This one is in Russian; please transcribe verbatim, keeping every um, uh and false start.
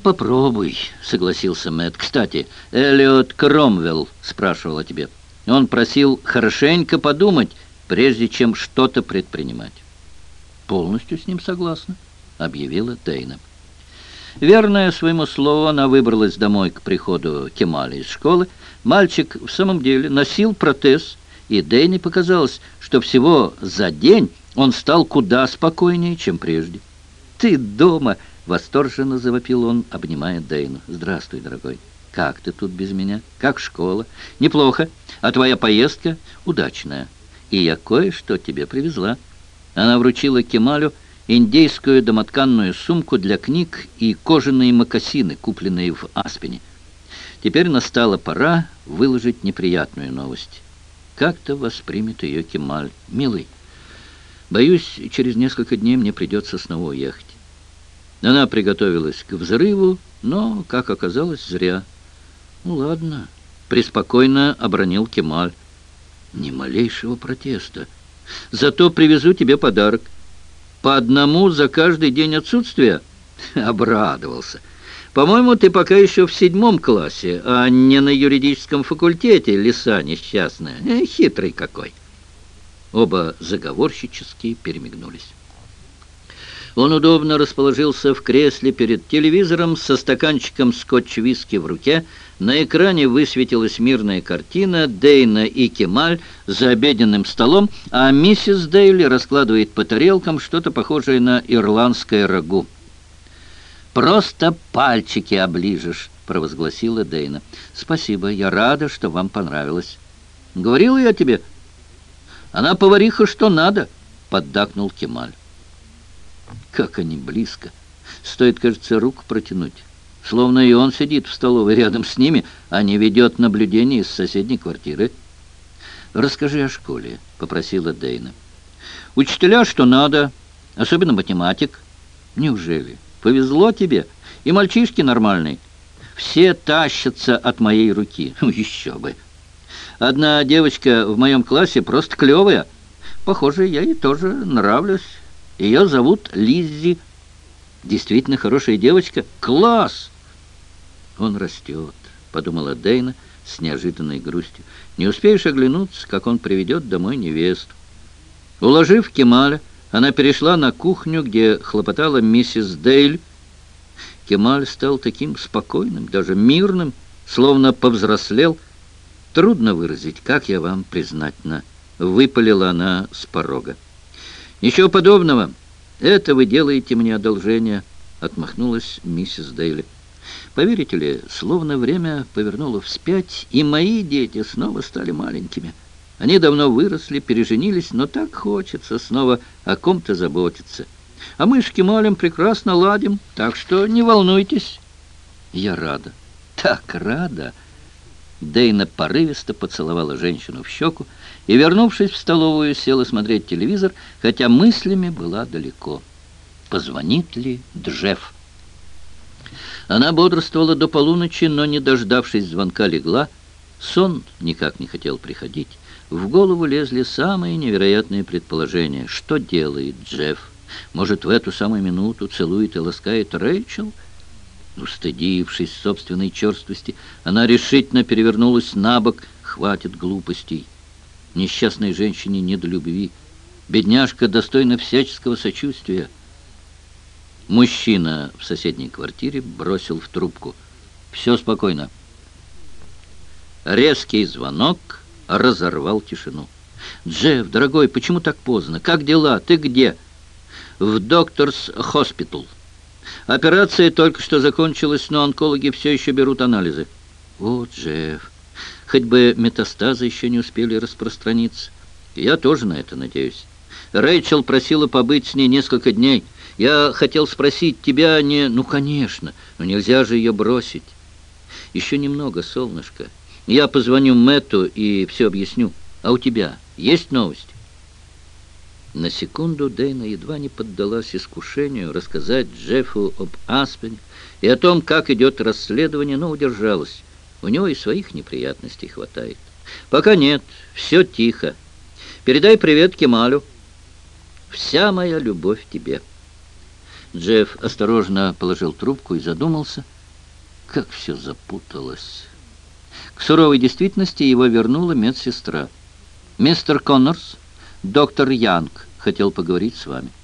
Попробуй, согласился Мэтт. Кстати, Эллиот Кромвелл спрашивал о тебе. Он просил хорошенько подумать, прежде чем что-то предпринимать. Полностью с ним согласна, объявила Дейна. Верная своему слову, она выбралась домой к приходу Кемаля из школы. Мальчик в самом деле носил протез, и Дейне показалось, что всего за день он стал куда спокойнее, чем прежде. «Ты дома!» — восторженно завопил он, обнимая Дейну. «Здравствуй, дорогой. Как ты тут без меня? Как школа?» «Неплохо. А твоя поездка?» «Удачная. И я кое-что тебе привезла». Она вручила Кемалю индейскую домотканную сумку для книг и кожаные мокасины, купленные в Аспене. Теперь настала пора выложить неприятную новость. Как-то воспримет ее Кемаль. «Милый, боюсь, через несколько дней мне придется снова уехать». Она приготовилась к взрыву, но, как оказалось, зря. «Ну ладно», — преспокойно обронил Кемаль. «Ни малейшего протеста. Зато привезу тебе подарок. По одному за каждый день отсутствия?» Обрадовался. «По-моему, ты пока еще в седьмом классе, а не на юридическом факультете, лиса несчастная. Э, хитрый какой!» Оба заговорщически перемигнулись. Он удобно расположился в кресле перед телевизором со стаканчиком скотч-виски в руке. На экране высветилась мирная картина: Дейна и Кемаль за обеденным столом, а миссис Дейли раскладывает по тарелкам что-то похожее на ирландское рагу. «Просто пальчики оближешь», — провозгласила Дейна. «Спасибо, я рада, что вам понравилось». «Говорила я тебе, она повариха что надо», — поддакнул Кемаль. Как они близко. Стоит, кажется, руку протянуть. Словно и он сидит в столовой рядом с ними, а не ведет наблюдение из соседней квартиры. «Расскажи о школе», — попросила Дейна. «Учителя что надо, особенно математик». «Неужели? Повезло тебе. И мальчишки нормальные. Все тащатся от моей руки». Ну, еще бы. Одна девочка в моем классе просто клевая. Похоже, я ей тоже нравлюсь. Ее зовут Лиззи. Действительно хорошая девочка. Класс! Он растет, подумала Дейна с неожиданной грустью. Не успеешь оглянуться, как он приведет домой невесту. Уложив Кемаля, она перешла на кухню, где хлопотала миссис Дейль. Кемаль стал таким спокойным, даже мирным, словно повзрослел. Трудно выразить, как я вам признательна, выпалила она с порога. «Ничего подобного. Это вы делаете мне одолжение», — отмахнулась миссис Дейли. «Поверите ли, словно время повернуло вспять, и мои дети снова стали маленькими. Они давно выросли, переженились, но так хочется снова о ком-то заботиться. А мы с Кемалем прекрасно ладим, так что не волнуйтесь». «Я рада, так рада!» Дейна порывисто поцеловала женщину в щеку и, вернувшись в столовую, села смотреть телевизор, хотя мыслями была далеко. Позвонит ли Джефф? Она бодрствовала до полуночи, но, не дождавшись звонка, легла. Сон никак не хотел приходить. В голову лезли самые невероятные предположения. Что делает Джефф? Может, в эту самую минуту целует и ласкает Рэйчел? Устыдившись собственной черствости, она решительно перевернулась на бок. Хватит глупостей. Несчастной женщине не до любви. Бедняжка достойна всяческого сочувствия. Мужчина в соседней квартире бросил в трубку: «Все спокойно». Резкий звонок разорвал тишину. «Джефф, дорогой, почему так поздно? Как дела? Ты где?» «В Докторс Хоспитал. Операция только что закончилась, но онкологи все еще берут анализы». «О, Джефф, хоть бы метастазы еще не успели распространиться. Я тоже на это надеюсь. Рэйчел просила побыть с ней несколько дней. Я хотел спросить тебя не... Ну, конечно, но нельзя же ее бросить. Еще немного, солнышко. Я позвоню Мэтту и все объясню. А у тебя есть новости?» На секунду Дейна едва не поддалась искушению рассказать Джеффу об Аспене и о том, как идет расследование, но удержалась. У него и своих неприятностей хватает. «Пока нет, все тихо. Передай привет Кемалю. Вся моя любовь тебе». Джефф осторожно положил трубку и задумался. Как все запуталось. К суровой действительности его вернула медсестра. «Мистер Коннорс, доктор Янг хотел поговорить с вами».